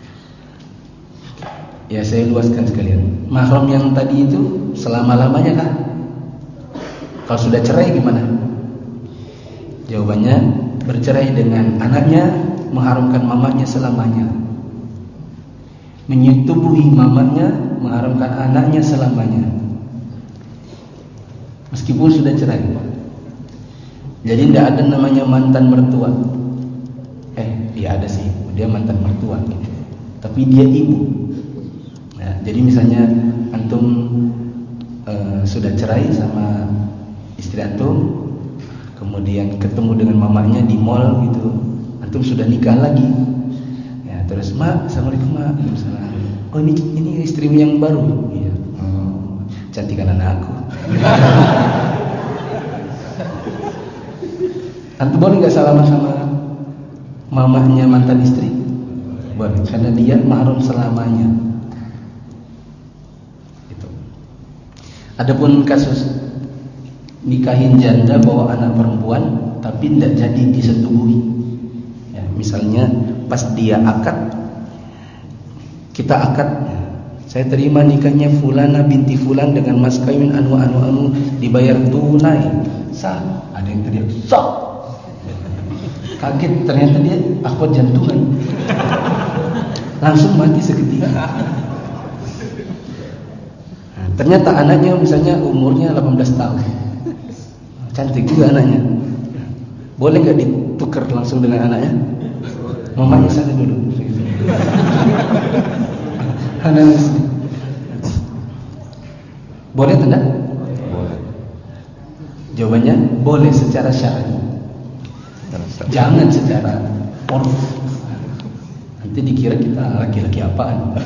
Ya saya luaskan sekalian. Mahram yang tadi itu selama-lamanya kah? Kalau sudah cerai gimana? Jawabannya bercerai dengan anaknya mengharamkan mamanya selamanya. Menyetubuhi mamanya mengharamkan anaknya selamanya. Meskipun sudah cerai. Jadi tidak ada namanya mantan mertua. Eh, dia ada sih, dia mantan mertua gitu. Tapi dia ibu. Nah, jadi misalnya antum uh, sudah cerai sama istri antum, kemudian ketemu dengan mamanya di mall gitu, antum sudah nikah lagi. Ya, terus mak, assalamualaikum mak. Oh ini ini istrimu yang baru. Iya. Oh, cantik kan anak aku. Antum boleh nggak salaman sama mamanya mantan istri? Boleh, karena dia mahram selamanya. Itu. Adapun kasus nikahin janda bawa anak perempuan tapi tidak jadi disetubuhi. Ya, misalnya pas dia akad, kita akad, saya terima nikahnya Fulana binti Fulan dengan mas kawin anu anu anu dibayar tunai. Sah. Ada yang teriak sah. Kaget, ternyata dia akad jantungan. Langsung mati seketika. Nah, ternyata anaknya misalnya umurnya delapan belas tahun. Cantik juga anaknya. Boleh nggak ditukar langsung dengan anaknya? Mamanya sana dulu. Anak istri. Boleh tidak? Boleh. Jawabannya boleh secara syar'i. Jangan secara urf. Nanti dikira kita laki-laki apaan.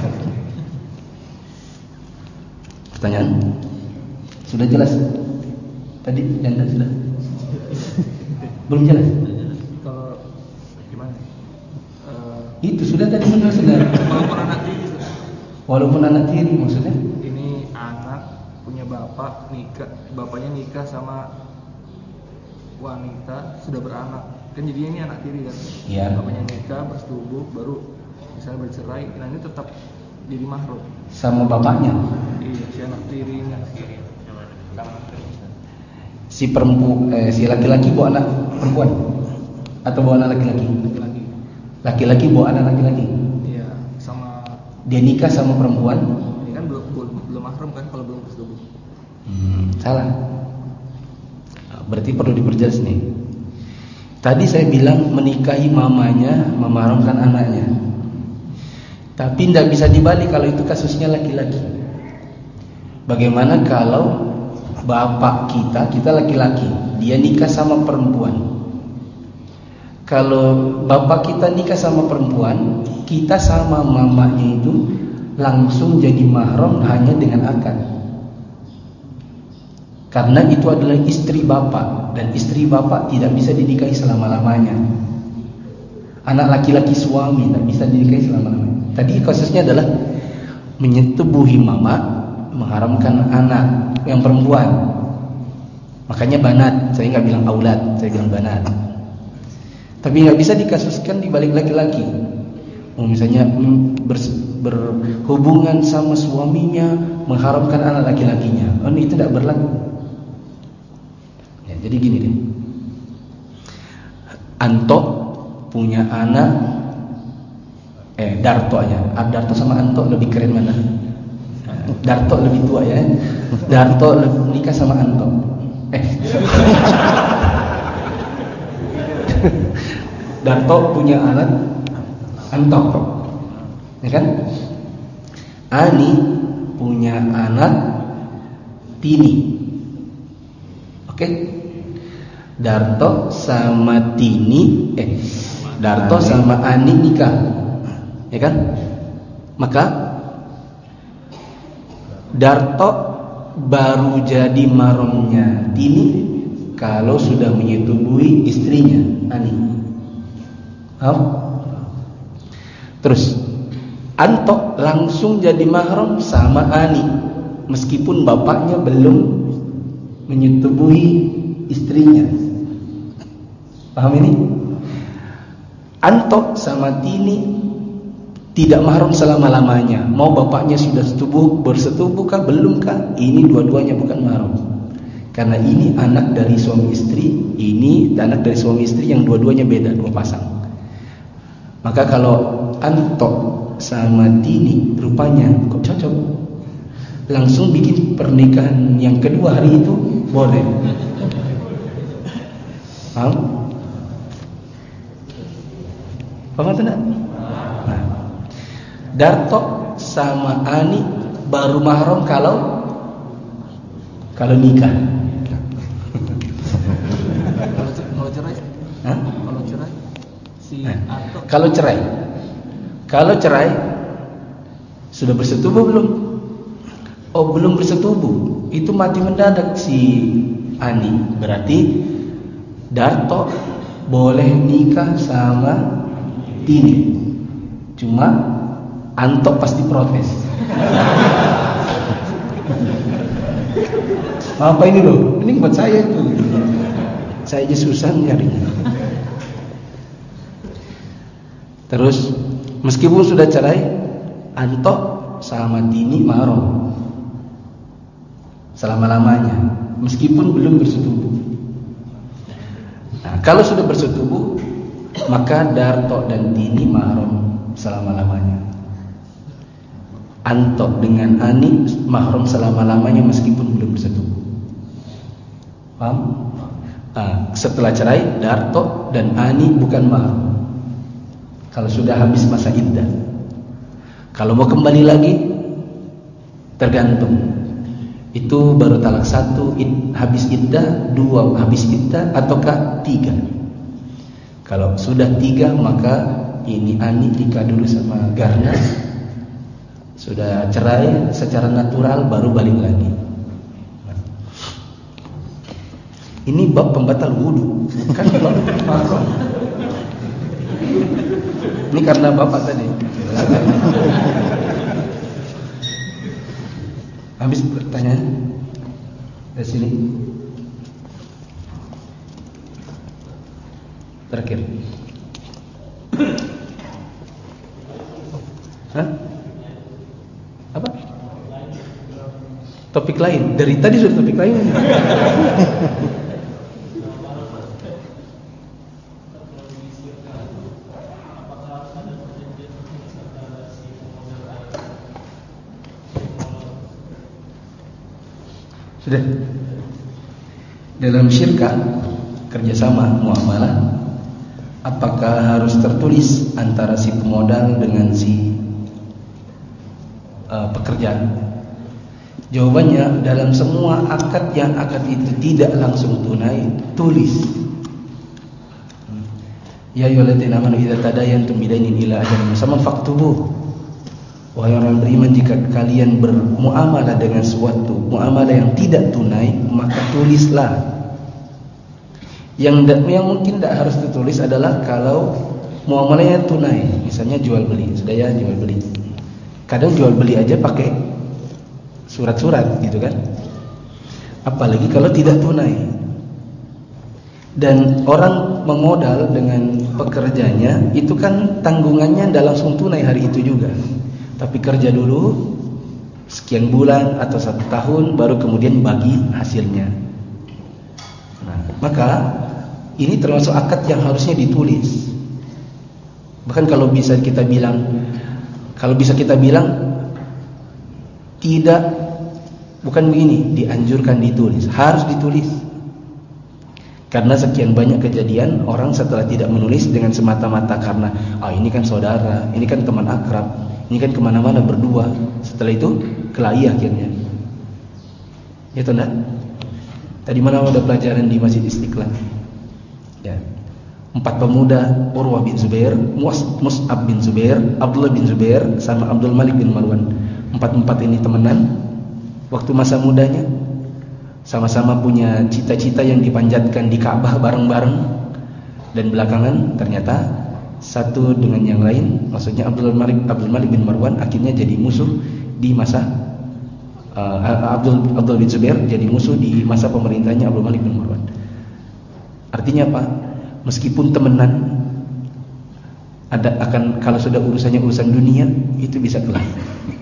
Pertanyaan? Sudah jelas? Tadi janda sudah? Belum jelas? Kalau gimana? Uh, Itu sudah tadi benar sudah. Walaupun anak tiri. Walaupun anak tiri maksudnya? Ini anak punya bapak nikah, bapaknya nikah sama wanita sudah beranak. Kan jadinya ini anak tiri kan? Iya. Bapaknya nikah bersetubuh baru misalnya bercerai, nah ini tetap jadi mahram. Sama bapaknya? Iya, si anak tirinya. Si perempuan, eh, si laki-laki bawa anak perempuan atau bawa anak laki-laki? Laki-laki. Laki-laki bawa anak laki-laki. Iya, sama Dia nikah sama perempuan. ini kan belum belum, belum mahram kan kalau belum bersetubuh. Hmm, salah. Berarti perlu diperjelas nih. Tadi saya bilang menikahi mamanya memahramkan anaknya. Tapi tidak bisa dibalik kalau itu kasusnya laki-laki. Bagaimana kalau bapak kita, kita laki-laki, dia nikah sama perempuan. Kalau bapak kita nikah sama perempuan, kita sama mamanya itu langsung jadi mahram hanya dengan akad. Karena itu adalah istri bapak, dan istri bapak tidak bisa dinikahi selama-lamanya. Anak laki-laki suami tidak bisa dinikahi selama-lamanya. Tadi kasusnya adalah menyetubuhi mama, mengharamkan anak yang perempuan. Makanya banat, saya nggak bilang aulad, saya bilang banat. Tapi nggak bisa dikasuskan di balik laki-laki. Oh, misalnya ber, berhubungan sama suaminya, mengharamkan anak laki-lakinya. Oh, itu tidak berlaku. Ya, jadi gini deh. Anto punya anak. Eh, Darto aja. Darto sama Anto lebih keren mana? Darto lebih tua ya. Darto nikah sama Anto. Eh. Darto punya anak Anto. Ya kan? Ani punya anak Tini. Oke? Darto sama Tini eh Darto sama Ani nikah. Ya kan? Maka Darto baru jadi mahramnya Tini kalau sudah menyetubuhi istrinya Ani. Paham? Terus Anto langsung jadi mahram sama Ani meskipun bapaknya belum menyetubuhi istrinya. Paham ini? Anto sama Tini tidak mahram selama-lamanya. Mau bapaknya sudah setubuh, bersetubuh kah, belum kah? Ini dua-duanya bukan mahram. Karena ini anak dari suami istri, ini anak dari suami istri yang dua-duanya beda, dua pasang. Maka kalau Anto sama Tini rupanya kok cocok, langsung bikin pernikahan yang kedua hari itu boleh. Paham? Paham tidak? Nah, Darto sama Ani baru mahram kalau kalau nikah. Kalau cerai? Hah? Kalau cerai? Si Nah, Anto. kalau cerai, kalau cerai sudah bersetubuh belum? Oh, belum bersetubuh. Itu mati mendadak si Ani. Berarti Darto boleh nikah sama Tini. Cuma Anto pasti protes. Apa ini loh? Ini buat saya itu. Saya aja susah nyarinya. Terus meskipun sudah cerai, Anto sama Tini mahram selama-lamanya meskipun belum bersetubuh. Nah, kalau sudah bersetubuh, maka Darto dan Tini mahram selama-lamanya. Anto dengan Ani mahram selama-lamanya meskipun belum bersetubuh. Paham? Nah, setelah cerai, Darto dan Ani bukan mahram kalau sudah habis masa iddah. Kalau mau kembali lagi, tergantung. Itu baru talak satu, id, habis iddah, dua habis iddah, ataukah tiga. Kalau sudah tiga, maka ini Ani nikah dulu sama Garnas. Sudah cerai secara natural, baru balik lagi. Ini bab pembatal wudu, bukan bab mahram. Ini karena bapak tadi. Habis pertanyaan dari sini. Terakhir. Hah? Apa? Topik lain. Dari tadi sudah topik lain. Sudah. Dalam syirkah kerjasama muamalah, apakah harus tertulis antara si pemodal dengan si uh, pekerja? Jawabannya, dalam semua akad yang akad itu tidak langsung tunai, tulis. Ya ayyuhalladzina amanu idza tadayantum bidainin ila ajalin musamman faktubuh. Wahai orang beriman, jika kalian bermuamalah dengan suatu muamalah yang tidak tunai, maka tulislah. Yang yang mungkin tidak harus ditulis adalah kalau muamalahnya tunai, misalnya jual beli, sudah ya jual beli. Kadang jual beli aja pakai surat-surat gitu kan. Apalagi kalau tidak tunai. Dan orang memodal dengan pekerjanya itu kan tanggungannya tidak langsung tunai hari itu juga. Tapi kerja dulu sekian bulan atau satu tahun, baru kemudian bagi hasilnya. Nah, maka ini termasuk akad yang harusnya ditulis. Bahkan kalau bisa kita bilang, kalau bisa kita bilang tidak, bukan begini, dianjurkan ditulis, harus ditulis. Karena sekian banyak kejadian orang setelah tidak menulis dengan semata-mata karena ah ini kan saudara, ini kan teman akrab, ini kan kemana-mana berdua. Setelah itu kelahi akhirnya. Ya toh enggak? Tadi malam ada pelajaran di Masjid Istiqlal. Ya. Empat pemuda, Urwah bin Zubair, Mus'ab bin Zubair, Abdullah bin Zubair, sama Abdul Malik bin Marwan. Empat-empat ini temenan. waktu masa mudanya sama-sama punya cita-cita yang dipanjatkan di Ka'bah bareng-bareng, dan belakangan ternyata satu dengan yang lain, maksudnya Abdul Malik Abdul Malik bin Marwan akhirnya jadi musuh di masa uh, Abdul Abdul bin Zubair jadi musuh di masa pemerintahnya Abdul Malik bin Marwan. Artinya apa? Meskipun temenan, ada akan kalau sudah urusannya urusan dunia itu bisa kelahi.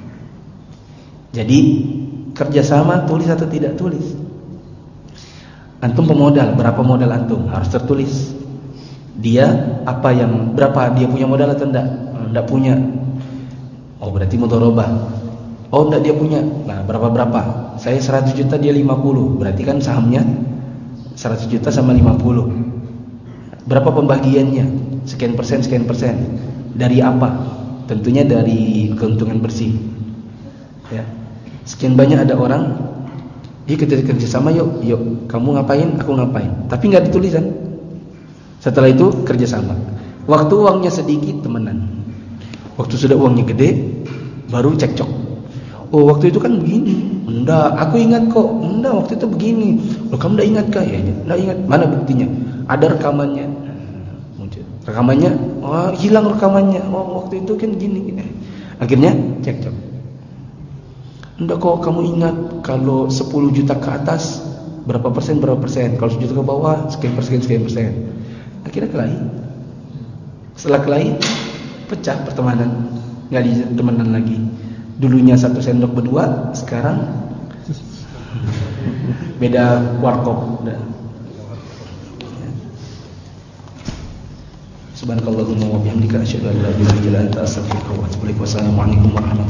Jadi kerjasama tulis atau tidak tulis. Antum pemodal, berapa modal antum harus tertulis. Dia apa yang berapa dia punya modal atau enggak? Enggak punya. Oh berarti mudharabah. Oh enggak dia punya. Nah berapa berapa? Saya seratus juta dia lima puluh. Berarti kan sahamnya seratus juta sama lima puluh. Berapa pembagiannya? Sekian persen, sekian persen. Dari apa? Tentunya dari keuntungan bersih. Ya. Sekian banyak ada orang, dia kita kerja sama yuk, yuk. Kamu ngapain, aku ngapain. Tapi nggak ditulis kan? Setelah itu kerja sama. Waktu uangnya sedikit temenan. Waktu sudah uangnya gede, baru cekcok. Oh waktu itu kan begini. Enggak, aku ingat kok. Enggak, waktu itu begini. Loh kamu enggak ingat kah? Ya, enggak ingat. Mana buktinya? Ada rekamannya. Muncul. Rekamannya, oh hilang rekamannya. Oh waktu itu kan gini, gini. Akhirnya cekcok. Enggak kok, kamu ingat kalau sepuluh juta ke atas berapa persen berapa persen, kalau sepuluh juta ke bawah sekian persen sekian persen. Akhirnya kelahi. Setelah kelahi pecah pertemanan, nggak di temenan lagi. Dulunya satu sendok berdua, sekarang beda warkop. Subhanakallahumma wa bihamdika asyhadu an la ilaha illa anta astaghfiruka wa atubu ilaik. Wassalamualaikum warahmatullahi wabarakatuh.